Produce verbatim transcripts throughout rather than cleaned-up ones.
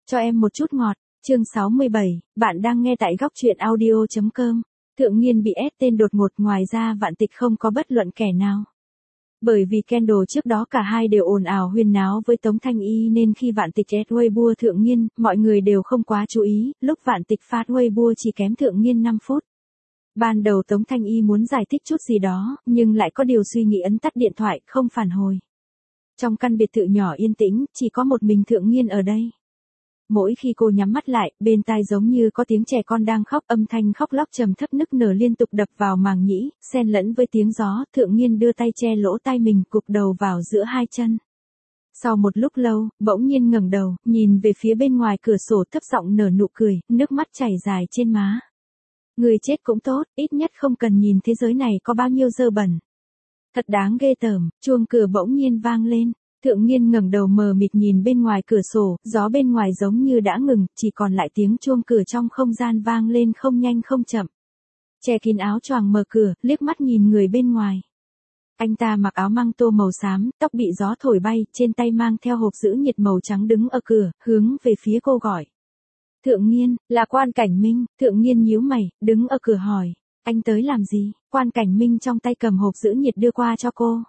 Cho em một chút ngọt, chương sáu mươi bảy, bạn đang nghe tại góc truyện audio.com. Thượng Nghiên bị ép tên đột ngột, ngoài ra Vạn Tịch không có bất luận kẻ nào. Bởi vì Kendall trước đó cả hai đều ồn ào huyên náo với Tống Thanh Y nên khi Vạn Tịch ép Weibo Thượng Nghiên, mọi người đều không quá chú ý, lúc Vạn Tịch phát Weibo chỉ kém Thượng Nghiên năm phút. Ban đầu Tống Thanh Y muốn giải thích chút gì đó, nhưng lại có điều suy nghĩ ấn tắt điện thoại, không phản hồi. Trong căn biệt thự nhỏ yên tĩnh, chỉ có một mình Thượng Nghiên ở đây. Mỗi khi cô nhắm mắt lại, bên tai giống như có tiếng trẻ con đang khóc, âm thanh khóc lóc trầm thấp nức nở liên tục đập vào màng nhĩ, xen lẫn với tiếng gió. Thượng Nghiên đưa tay che lỗ tai mình, cụp đầu vào giữa hai chân. Sau một lúc lâu, bỗng nhiên ngẩng đầu, nhìn về phía bên ngoài cửa sổ, thấp giọng nở nụ cười, nước mắt chảy dài trên má. Người chết cũng tốt, ít nhất không cần nhìn thế giới này có bao nhiêu dơ bẩn. Thật đáng ghê tởm. Chuông cửa bỗng nhiên vang lên. Thượng Nghiên ngẩng đầu mờ mịt nhìn bên ngoài cửa sổ, gió bên ngoài giống như đã ngừng, chỉ còn lại tiếng chuông cửa trong không gian vang lên không nhanh không chậm. Che kín áo choàng mở cửa, liếc mắt nhìn người bên ngoài. Anh ta mặc áo măng tô màu xám, tóc bị gió thổi bay, trên tay mang theo hộp giữ nhiệt màu trắng, đứng ở cửa, hướng về phía cô gọi. Thượng Nghiên, là Quan Cảnh Minh. Thượng Nghiên nhíu mày, đứng ở cửa hỏi, anh tới làm gì? Quan Cảnh Minh trong tay cầm hộp giữ nhiệt đưa qua cho cô.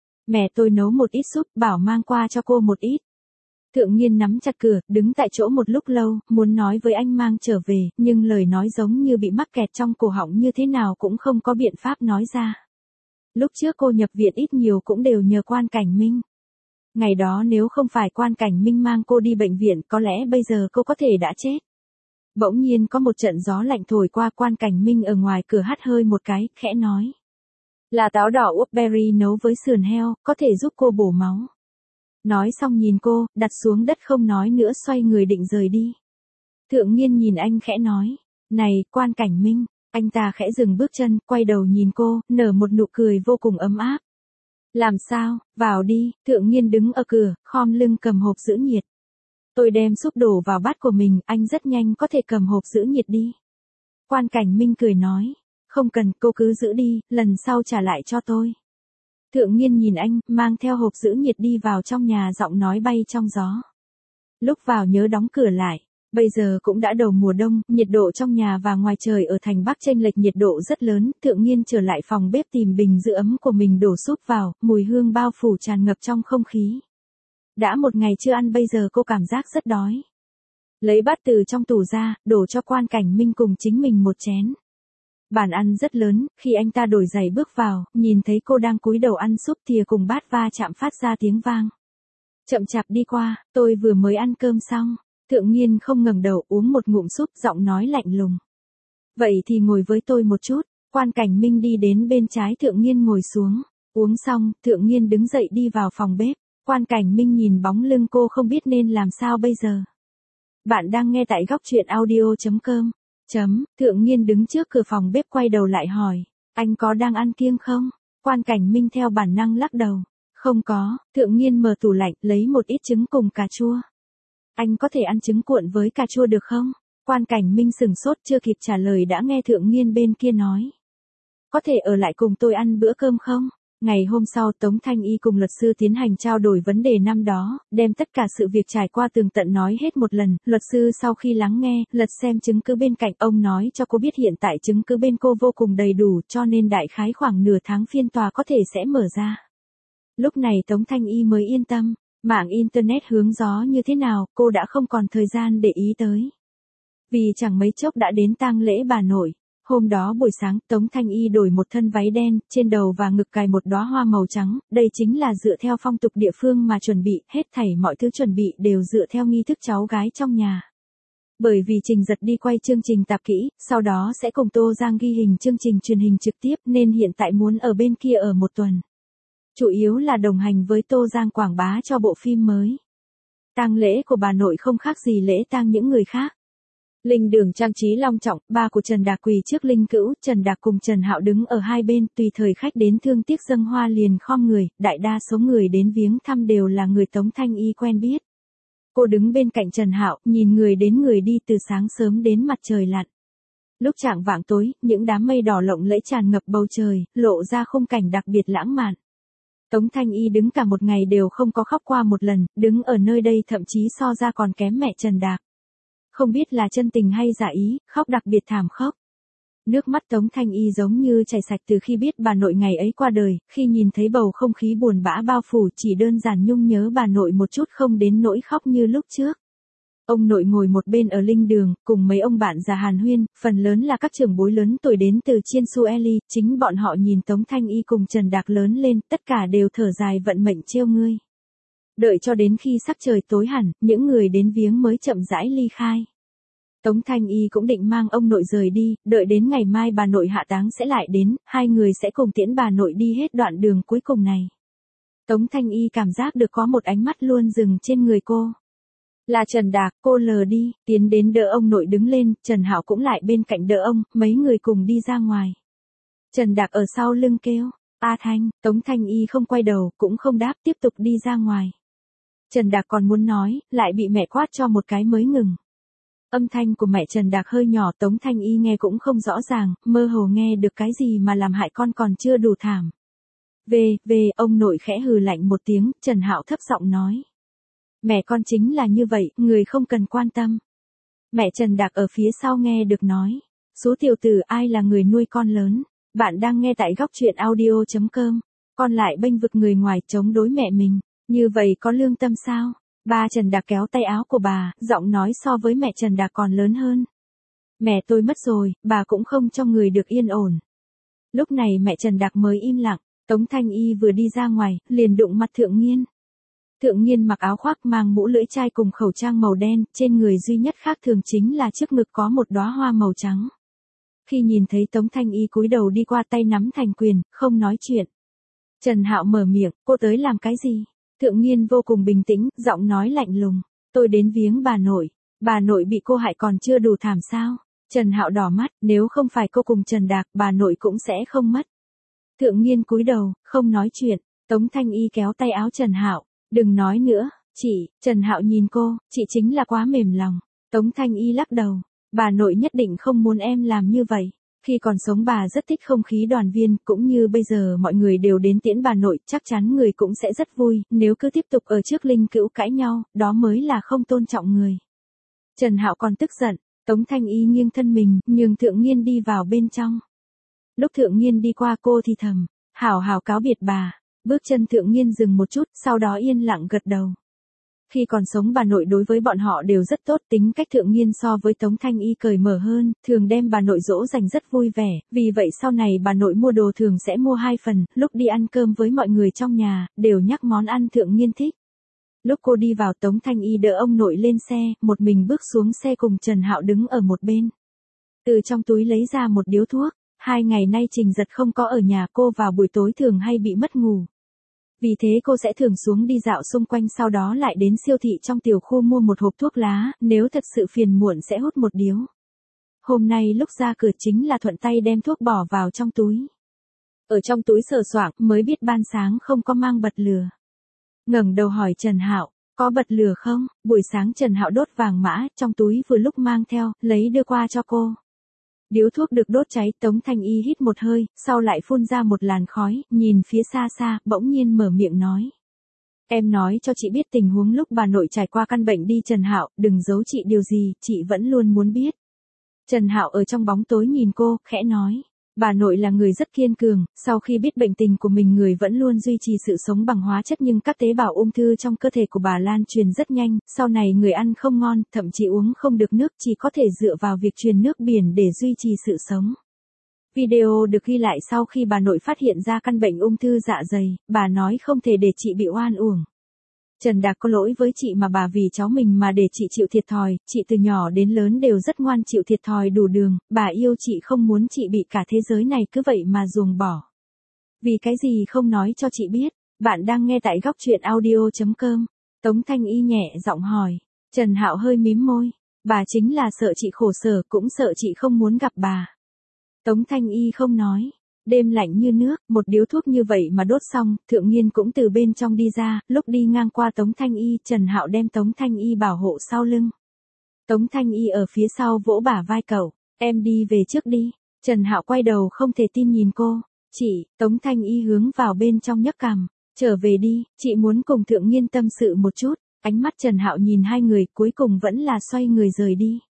Mẹ tôi nấu một ít súp, bảo mang qua cho cô một ít. Thượng Nghiên nắm chặt cửa, đứng tại chỗ một lúc lâu, muốn nói với anh mang trở về, nhưng lời nói giống như bị mắc kẹt trong cổ họng, như thế nào cũng không có biện pháp nói ra. Lúc trước cô nhập viện ít nhiều cũng đều nhờ Quan Cảnh Minh. Ngày đó nếu không phải Quan Cảnh Minh mang cô đi bệnh viện, có lẽ bây giờ cô có thể đã chết. Bỗng nhiên có một trận gió lạnh thổi qua, Quan Cảnh Minh ở ngoài cửa hắt hơi một cái, khẽ nói. Là táo đỏ Woodberry nấu với sườn heo, có thể giúp cô bổ máu. Nói xong nhìn cô, đặt xuống đất không nói nữa, xoay người định rời đi. Thượng Nghiên nhìn anh khẽ nói. Này, Quan Cảnh Minh. Anh ta khẽ dừng bước chân, quay đầu nhìn cô, nở một nụ cười vô cùng ấm áp. Làm sao, vào đi. Thượng Nghiên đứng ở cửa, khom lưng cầm hộp giữ nhiệt. Tôi đem súp đổ vào bát của mình, anh rất nhanh có thể cầm hộp giữ nhiệt đi. Quan Cảnh Minh cười nói. Không cần, cô cứ giữ đi, lần sau trả lại cho tôi. Thượng Nghiên nhìn anh, mang theo hộp giữ nhiệt đi vào trong nhà, giọng nói bay trong gió. Lúc vào nhớ đóng cửa lại. Bây giờ cũng đã đầu mùa đông, nhiệt độ trong nhà và ngoài trời ở thành Bắc chênh lệch nhiệt độ rất lớn. Thượng Nghiên trở lại phòng bếp tìm bình giữ ấm của mình, đổ súp vào, mùi hương bao phủ tràn ngập trong không khí. Đã một ngày chưa ăn, bây giờ cô cảm giác rất đói. Lấy bát từ trong tủ ra, đổ cho Quan Cảnh Minh cùng chính mình một chén. Bàn ăn rất lớn, khi anh ta đổi giày bước vào, nhìn thấy cô đang cúi đầu ăn súp, thìa cùng bát va chạm phát ra tiếng vang. Chậm chạp đi qua, tôi vừa mới ăn cơm xong. Thượng Nghiên không ngẩng đầu, uống một ngụm súp, giọng nói lạnh lùng. Vậy thì ngồi với tôi một chút. Quan Cảnh Minh đi đến bên trái Thượng Nghiên ngồi xuống. Uống xong, Thượng Nghiên đứng dậy đi vào phòng bếp. Quan Cảnh Minh nhìn bóng lưng cô, không biết nên làm sao bây giờ. Bạn đang nghe tại góc truyện audio.com. Chấm, Thượng Nghiên đứng trước cửa phòng bếp quay đầu lại hỏi. Anh có đang ăn kiêng không? Quan Cảnh Minh theo bản năng lắc đầu. Không có. Thượng Nghiên mở tủ lạnh, lấy một ít trứng cùng cà chua. Anh có thể ăn trứng cuộn với cà chua được không? Quan Cảnh Minh sừng sốt, chưa kịp trả lời đã nghe Thượng Nghiên bên kia nói. Có thể ở lại cùng tôi ăn bữa cơm không? Ngày hôm sau, Tống Thanh Y cùng luật sư tiến hành trao đổi vấn đề năm đó, đem tất cả sự việc trải qua tường tận nói hết một lần. Luật sư sau khi lắng nghe, lật xem chứng cứ bên cạnh, ông nói cho cô biết hiện tại chứng cứ bên cô vô cùng đầy đủ, cho nên đại khái khoảng nửa tháng phiên tòa có thể sẽ mở ra. Lúc này Tống Thanh Y mới yên tâm. Mạng Internet hướng gió như thế nào, cô đã không còn thời gian để ý tới. Vì chẳng mấy chốc đã đến tang lễ bà nội. Hôm đó buổi sáng, Tống Thanh Y đổi một thân váy đen, trên đầu và ngực cài một đóa hoa màu trắng, đây chính là dựa theo phong tục địa phương mà chuẩn bị, hết thảy mọi thứ chuẩn bị đều dựa theo nghi thức cháu gái trong nhà. Bởi vì Trình Giật đi quay chương trình tạp kỹ, sau đó sẽ cùng Tô Giang ghi hình chương trình truyền hình trực tiếp, nên hiện tại muốn ở bên kia ở một tuần. Chủ yếu là đồng hành với Tô Giang quảng bá cho bộ phim mới. Tang lễ của bà nội không khác gì lễ tang những người khác. Linh đường trang trí long trọng, ba của Trần Đạc quỳ trước linh cữu, Trần Đạc cùng Trần Hạo đứng ở hai bên, tùy thời khách đến thương tiếc dâng hoa liền khom người, đại đa số người đến viếng thăm đều là người Tống Thanh Y quen biết. Cô đứng bên cạnh Trần Hạo, nhìn người đến người đi từ sáng sớm đến mặt trời lặn. Lúc chạng vạng tối, những đám mây đỏ lộng lẫy tràn ngập bầu trời, lộ ra khung cảnh đặc biệt lãng mạn. Tống Thanh Y đứng cả một ngày đều không có khóc qua một lần, đứng ở nơi đây thậm chí so ra còn kém mẹ Trần Đạc. Không biết là chân tình hay giả ý, khóc đặc biệt thảm khốc. Nước mắt Tống Thanh Y giống như chảy sạch từ khi biết bà nội ngày ấy qua đời, khi nhìn thấy bầu không khí buồn bã bao phủ chỉ đơn giản nhung nhớ bà nội một chút không đến nỗi khóc như lúc trước. Ông nội ngồi một bên ở linh đường, cùng mấy ông bạn già hàn huyên, phần lớn là các trưởng bối lớn tuổi đến từ Chiên Su Eli, chính bọn họ nhìn Tống Thanh Y cùng Trần Đạc lớn lên, tất cả đều thở dài vận mệnh trêu ngươi. Đợi cho đến khi sắc trời tối hẳn, những người đến viếng mới chậm rãi ly khai. Tống Thanh Y cũng định mang ông nội rời đi, đợi đến ngày mai bà nội hạ táng sẽ lại đến, hai người sẽ cùng tiễn bà nội đi hết đoạn đường cuối cùng này. Tống Thanh Y cảm giác được có một ánh mắt luôn dừng trên người cô. Là Trần Đạc, cô lờ đi, tiến đến đỡ ông nội đứng lên, Trần Hạo cũng lại bên cạnh đỡ ông, mấy người cùng đi ra ngoài. Trần Đạc ở sau lưng kêu, A Thanh, Tống Thanh Y không quay đầu, cũng không đáp, tiếp tục đi ra ngoài. Trần Đạc còn muốn nói, lại bị mẹ quát cho một cái mới ngừng. Âm thanh của mẹ Trần Đạc hơi nhỏ, Tống Thanh Y nghe cũng không rõ ràng, mơ hồ nghe được cái gì mà làm hại con còn chưa đủ thảm. Về, về, ông nội khẽ hừ lạnh một tiếng, Trần Hạo thấp giọng nói. Mẹ con chính là như vậy, người không cần quan tâm. Mẹ Trần Đạc ở phía sau nghe được nói. Số tiểu tử ai là người nuôi con lớn, bạn đang nghe tại góc truyện audio chấm com. Con lại bênh vực người ngoài chống đối mẹ mình, như vậy có lương tâm sao? Ba Trần Đạc kéo tay áo của bà, giọng nói so với mẹ Trần Đạc còn lớn hơn. Mẹ tôi mất rồi, bà cũng không cho người được yên ổn. Lúc này mẹ Trần Đạc mới im lặng, Tống Thanh Y vừa đi ra ngoài, liền đụng mặt Thượng Nghiên. Thượng Nghiên mặc áo khoác mang mũ lưỡi chai cùng khẩu trang màu đen, trên người duy nhất khác thường chính là trước ngực có một đóa hoa màu trắng. Khi nhìn thấy Tống Thanh Y cúi đầu đi qua tay nắm thành quyền, không nói chuyện. Trần Hạo mở miệng, cô tới làm cái gì? Thượng Nghiên vô cùng bình tĩnh, giọng nói lạnh lùng, tôi đến viếng bà nội, bà nội bị cô hại còn chưa đủ thảm sao? Trần Hạo đỏ mắt, nếu không phải cô cùng Trần Đạc, bà nội cũng sẽ không mất. Thượng Nghiên cúi đầu, không nói chuyện, Tống Thanh Y kéo tay áo Trần Hạo, đừng nói nữa, chị. Trần Hạo nhìn cô, chị chính là quá mềm lòng. Tống Thanh Y lắc đầu, bà nội nhất định không muốn em làm như vậy. Khi còn sống bà rất thích không khí đoàn viên, cũng như bây giờ mọi người đều đến tiễn bà nội, chắc chắn người cũng sẽ rất vui, nếu cứ tiếp tục ở trước linh cữu cãi nhau, đó mới là không tôn trọng người. Trần Hạo còn tức giận, Tống Thanh Y nghiêng thân mình, nhường Thượng Nghiên đi vào bên trong. Lúc Thượng Nghiên đi qua cô thì thầm, hảo hảo cáo biệt bà, bước chân Thượng Nghiên dừng một chút, sau đó yên lặng gật đầu. Khi còn sống bà nội đối với bọn họ đều rất tốt, tính cách Thượng Nghiên so với Tống Thanh Y cởi mở hơn, thường đem bà nội dỗ dành rất vui vẻ, vì vậy sau này bà nội mua đồ thường sẽ mua hai phần, lúc đi ăn cơm với mọi người trong nhà, đều nhắc món ăn Thượng Nghiên thích. Lúc cô đi vào Tống Thanh Y đỡ ông nội lên xe, một mình bước xuống xe cùng Trần Hạo đứng ở một bên. Từ trong túi lấy ra một điếu thuốc, hai ngày nay Trình Giật không có ở nhà, cô vào buổi tối thường hay bị mất ngủ. Vì thế cô sẽ thường xuống đi dạo xung quanh, sau đó lại đến siêu thị trong tiểu khu mua một hộp thuốc lá, nếu thật sự phiền muộn sẽ hút một điếu. Hôm nay lúc ra cửa chính là thuận tay đem thuốc bỏ vào trong túi. Ở trong túi sờ soạng mới biết ban sáng không có mang bật lửa. Ngẩng đầu hỏi Trần Hạo, có bật lửa không? Buổi sáng Trần Hạo đốt vàng mã, trong túi vừa lúc mang theo, lấy đưa qua cho cô. Điếu thuốc được đốt cháy, Tống Thanh Y hít một hơi, sau lại phun ra một làn khói, nhìn phía xa xa, bỗng nhiên mở miệng nói. Em nói cho chị biết tình huống lúc bà nội trải qua căn bệnh đi. Trần Hạo, đừng giấu chị điều gì, chị vẫn luôn muốn biết. Trần Hạo ở trong bóng tối nhìn cô, khẽ nói. Bà nội là người rất kiên cường, sau khi biết bệnh tình của mình người vẫn luôn duy trì sự sống bằng hóa chất, nhưng các tế bào ung thư trong cơ thể của bà lan truyền rất nhanh, sau này người ăn không ngon, thậm chí uống không được nước, chỉ có thể dựa vào việc truyền nước biển để duy trì sự sống. Video được ghi lại sau khi bà nội phát hiện ra căn bệnh ung thư dạ dày, bà nói không thể để chị bị oan uổng. Trần Đạc có lỗi với chị mà bà vì cháu mình mà để chị chịu thiệt thòi, chị từ nhỏ đến lớn đều rất ngoan, chịu thiệt thòi đủ đường, bà yêu chị không muốn chị bị cả thế giới này cứ vậy mà ruồng bỏ. Vì cái gì không nói cho chị biết, bạn đang nghe tại góc truyện audio chấm com. Tống Thanh Y nhẹ giọng hỏi, Trần Hạo hơi mím môi, bà chính là sợ chị khổ sở, cũng sợ chị không muốn gặp bà. Tống Thanh Y không nói. Đêm lạnh như nước, một điếu thuốc như vậy mà đốt xong, Thượng Nghiên cũng từ bên trong đi ra, lúc đi ngang qua Tống Thanh Y, Trần Hạo đem Tống Thanh Y bảo hộ sau lưng. Tống Thanh Y ở phía sau vỗ bả vai cậu, em đi về trước đi. Trần Hạo quay đầu không thể tin nhìn cô, chị. Tống Thanh Y hướng vào bên trong nhấc cằm, trở về đi, chị muốn cùng Thượng Nghiên tâm sự một chút. Ánh mắt Trần Hạo nhìn hai người, cuối cùng vẫn là xoay người rời đi.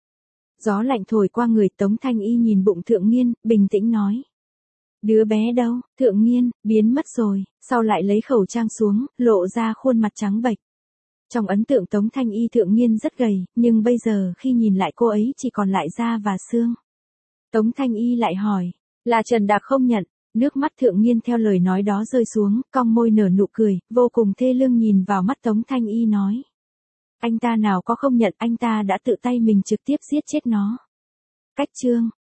Gió lạnh thổi qua người Tống Thanh Y nhìn bụng Thượng Nghiên, bình tĩnh nói. Đứa bé đâu, Thượng Nghiên, biến mất rồi, sau lại lấy khẩu trang xuống, lộ ra khuôn mặt trắng bệch. Trong ấn tượng Tống Thanh Y Thượng Nghiên rất gầy, nhưng bây giờ khi nhìn lại cô ấy chỉ còn lại da và xương. Tống Thanh Y lại hỏi, là Trần Đạc không nhận, nước mắt Thượng Nghiên theo lời nói đó rơi xuống, cong môi nở nụ cười, vô cùng thê lương nhìn vào mắt Tống Thanh Y nói. Anh ta nào có không nhận, anh ta đã tự tay mình trực tiếp giết chết nó. Cách chương